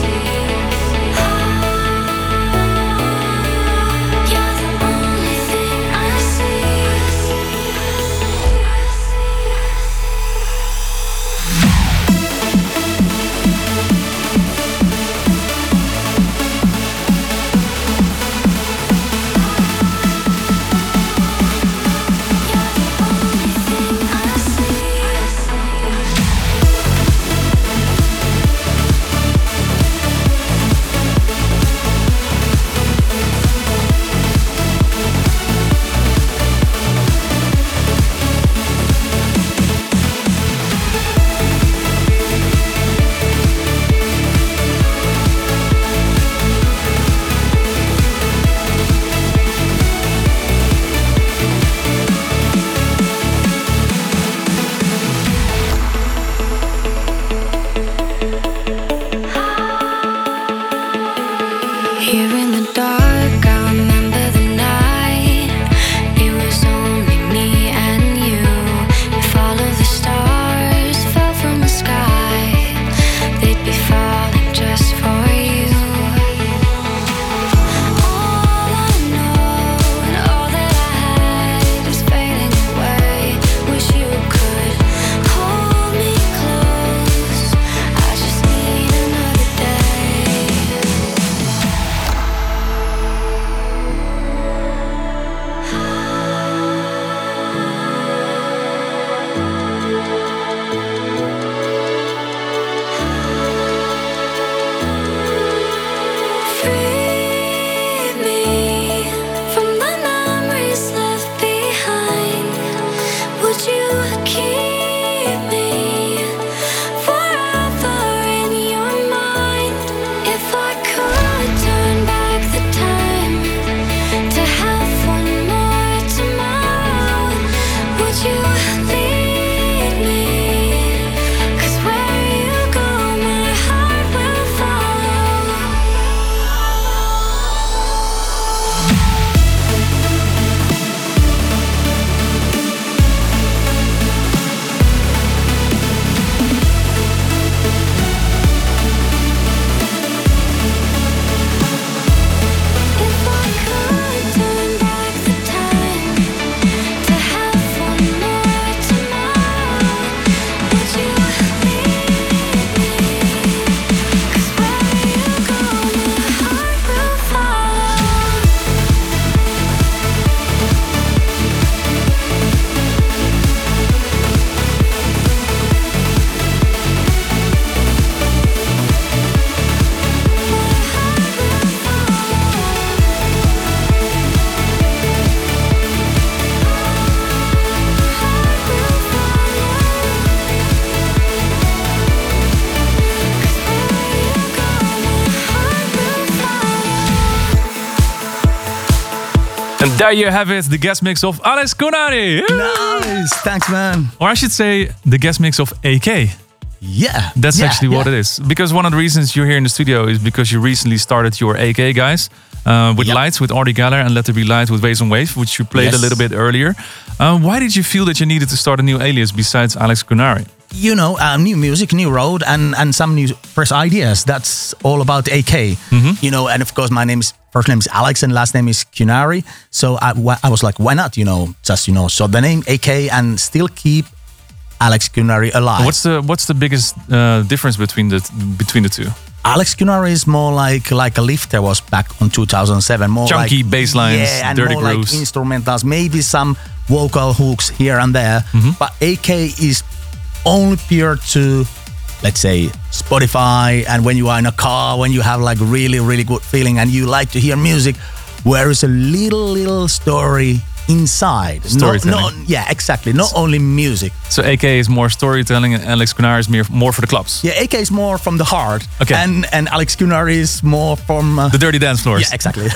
And there you have it, the guest mix of Alex Kunari. Nice, thanks, man. Or I should say, the guest mix of A K. Yeah. That's yeah, actually yeah. what it is. Because one of the reasons you're here in the studio is because you recently started your A K, guys. Uh, with yep. Lights, with Artie Geller, and Let There Be Light with Waves and Wave, which you played yes. a little bit earlier. Uh, why did you feel that you needed to start a new alias besides Alex Kunari? You know, uh, new music, new road, and, and some new fresh ideas. That's all about A K. Mm-hmm. You know, and of course, my name is first name is Alex and last name is Kunari. So I, I was like, why not? You know, just you know, so the name A K and still keep Alex Kunari alive. What's the what's the biggest uh, difference between the between the two? Alex Kunari is more like like a Lifter was back on two thousand seven. More chunky like, bass lines, yeah, and dirty more grooves, like instrumentals, maybe some vocal hooks here and there. Mm-hmm. But A K is only pure to, let's say, Spotify, and when you are in a car, when you have like really really good feeling and you like to hear music, where is a little little story inside. Storytelling. No, no, yeah, exactly. Not only music. So A K is more storytelling and Alex Kunari is more, more for the clubs. Yeah, A K is more from the heart. Okay. And and Alex Kunari is more from... Uh, the dirty dance floors. Yeah, exactly.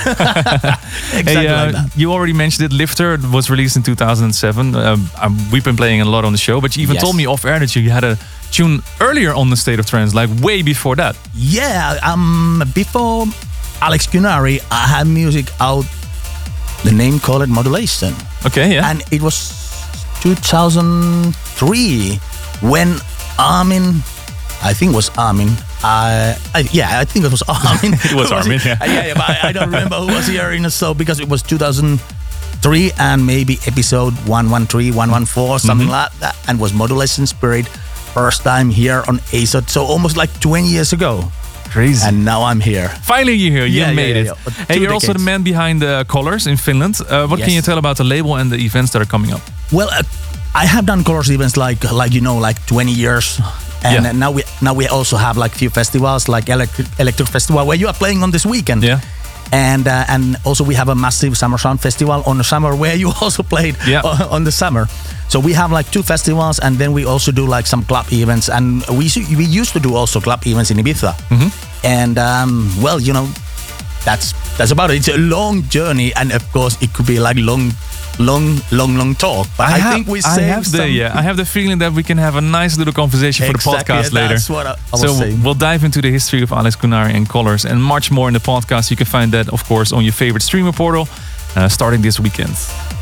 exactly hey, uh, like that. You already mentioned it. Lifter was released in two thousand seven. Um, um, we've been playing a lot on the show, but you even yes. told me off air that you had a tune earlier on the State of Trance, like way before that. Yeah, um, before Alex Cunari, I had music out. The name called it Modulation. Okay, yeah. And it was two thousand three when Armin, I think it was Armin. Uh, I, yeah, I think it was Armin. it was Armin, yeah. yeah, yeah, but I, I don't remember who was here in the show because it was two thousand three and maybe episode one one three, one one four, something mm-hmm. like that, and was Modulation Spirit first time here on A S O T, so almost like twenty years ago. Crazy. And now I'm here. Finally you're here, you yeah, made yeah, it. Yeah, yeah. Hey, you're decades. also the man behind the Colors in Finland. Uh, what yes. can you tell about the label and the events that are coming up? Well, uh, I have done Colors events like, like you know, like twenty years. And yeah. now we now we also have like few festivals like Electric, Electric Festival where you are playing on this weekend. Yeah. And uh, and also we have a massive Summer Sound Festival on the summer where you also played yeah. on the summer. So we have like two festivals and then we also do like some club events. And we we used to do also club events in Ibiza. Mm-hmm. And um, well, you know, that's that's about it. It's a long journey, and of course it could be like long, long, long, long talk. But I, I have, think we I saved have the some. yeah, I have the feeling that we can have a nice little conversation for exactly, the podcast yeah, later. That's what I, I was so saying. we'll dive into the history of Alex Cunari and Colors and much more in the podcast. You can find that, of course, on your favorite streamer portal, uh, starting this weekend.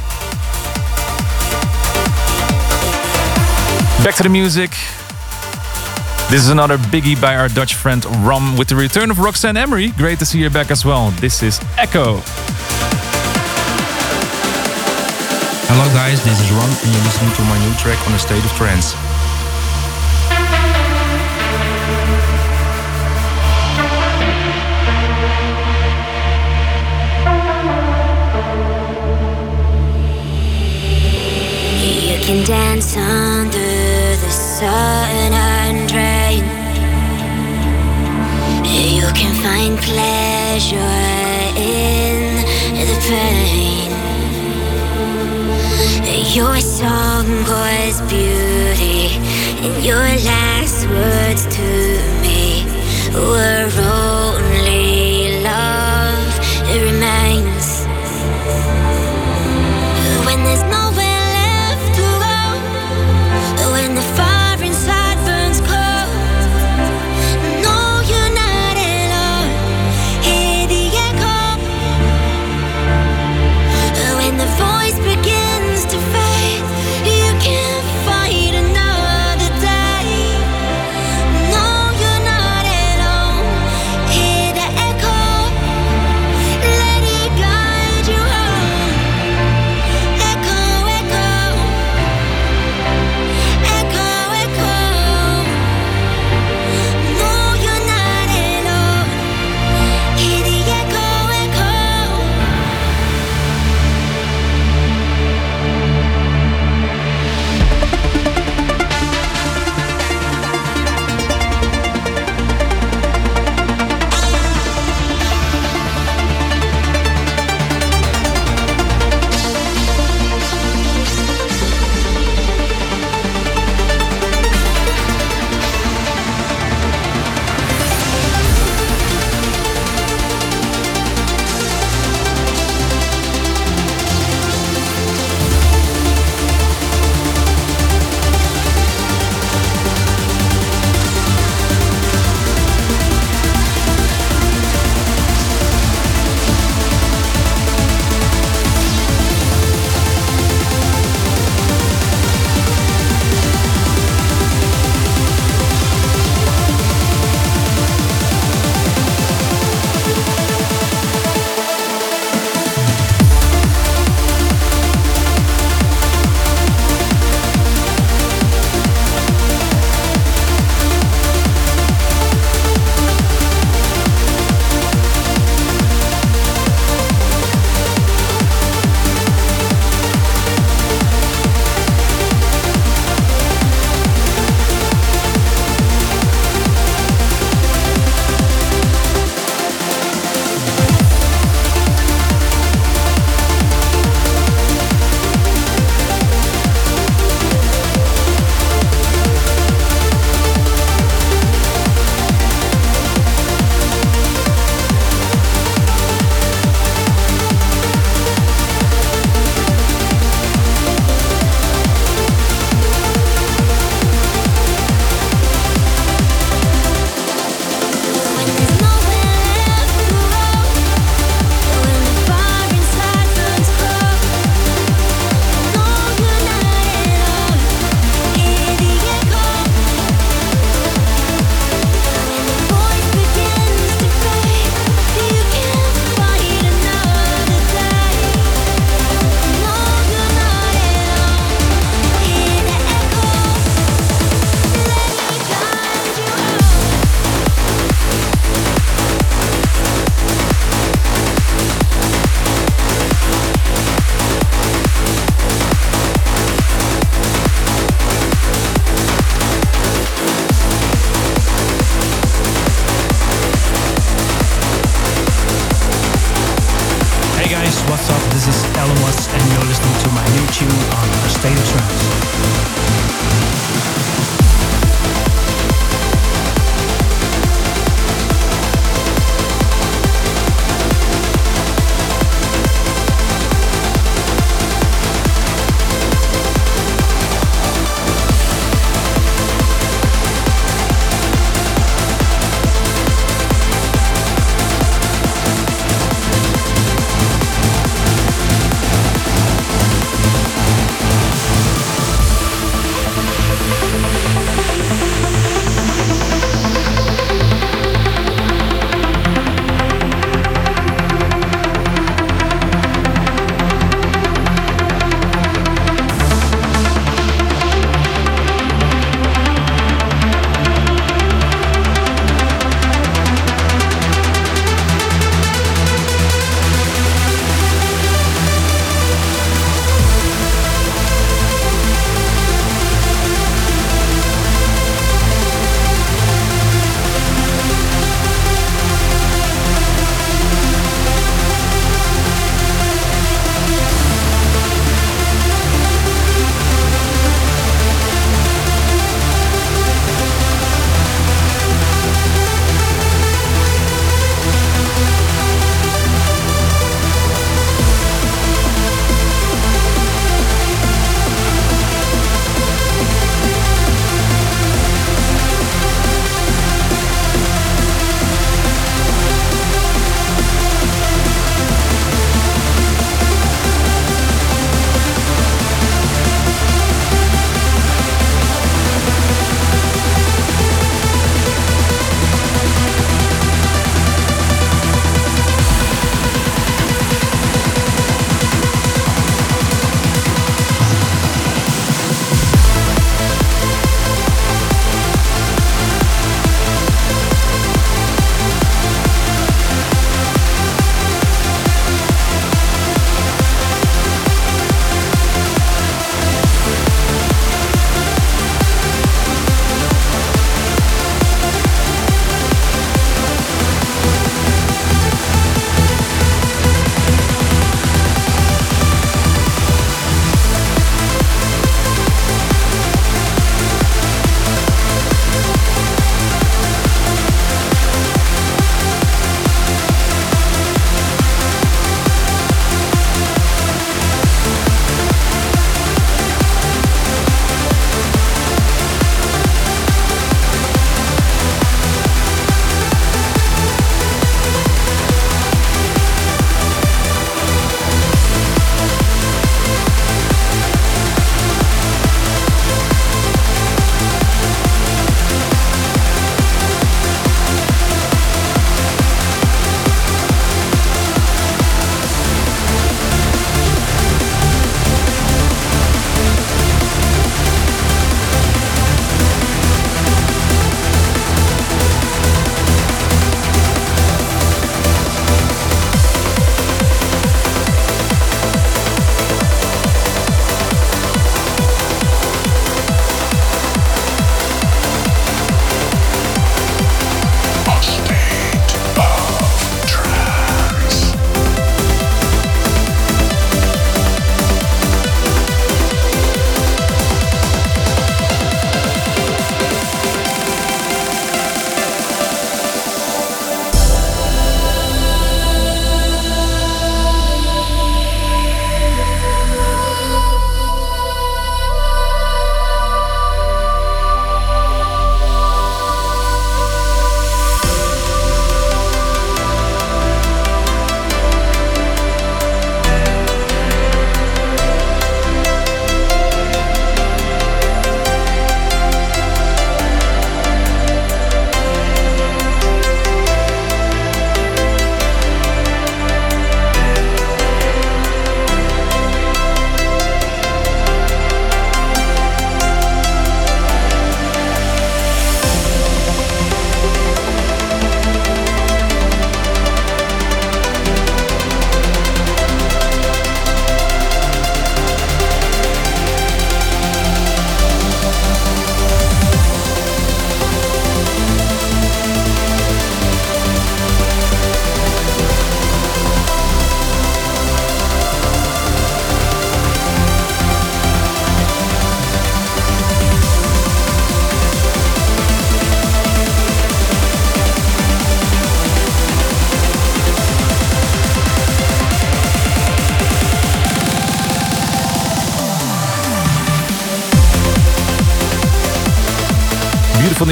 Back to the music. This is another biggie by our Dutch friend Rom with the return of Roxanne Emery. Great to see her back as well. This is Echo. Hello guys, this is Ron and you're listening to my new track on A State of Trance. You can dance under the sun and rain. You can find pleasure in the pain. Your song was beauty, and your last words to me were only love. It remains when there's nowhere left to go, when the fire inside burns cold. No, you're not alone. Hear the echo when the voice begins to fade. You can't fight another day. No, you're not alone.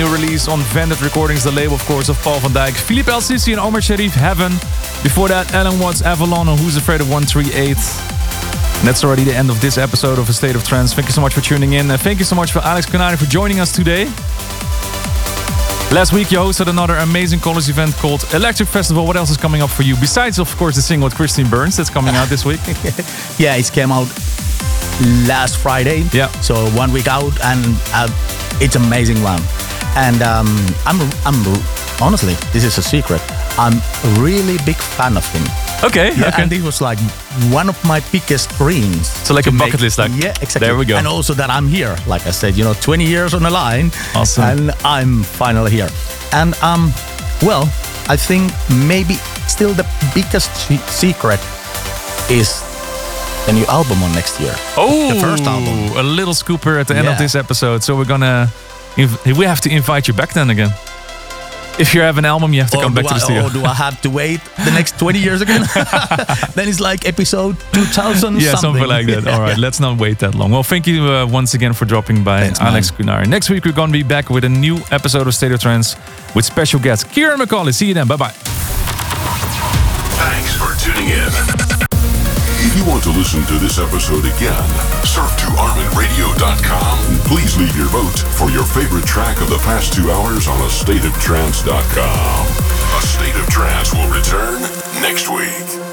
new release on Vandit Recordings, the label, of course, of Paul van Dyk. Philippe El Sisi and Omar Sharif, Heaven. Before that, Alan Watts, Avalon, and Who's Afraid of one three eight. And that's already the end of this episode of A State of Trance. Thank you so much for tuning in. And thank you so much for Alex Canari for joining us today. Last week you hosted another amazing college event called Electric Festival. What else is coming up for you? Besides, of course, the single with Christine Burns that's coming out this week. Yeah, it came out last Friday. Yeah. So one week out, and uh, it's amazing one. And um, I'm, I'm honestly, this is a secret. I'm really big fan of him. Okay. Yeah, okay. and it was like one of my biggest dreams. So like a bucket make, list, like yeah, exactly. There we go. And also that I'm here, like I said, you know, twenty years on the line. Awesome. And I'm finally here. And um, well, I think maybe still the biggest secret is the new album on next year. Oh, the first album. A little scooper at the end Yeah. of this episode. So we're gonna, inv- we have to invite you back then again. If you have an album, you have to Or come back do to the I- studio. Or do I have to wait the next twenty years again? Then it's like episode two thousand Yeah, something. something like that. All right, let's not wait that long. Well, thank you uh, once again for dropping by, Thanks, Alex Kunari. Next week, we're going to be back with a new episode of State of Trance with special guest Kieran McCauley. See you then. Bye-bye. Thanks for tuning in. If you want to listen to this episode again, surf to armin radio dot com and please leave your vote for your favorite track of the past two hours on a state of trance dot com. A State of Trance will return next week.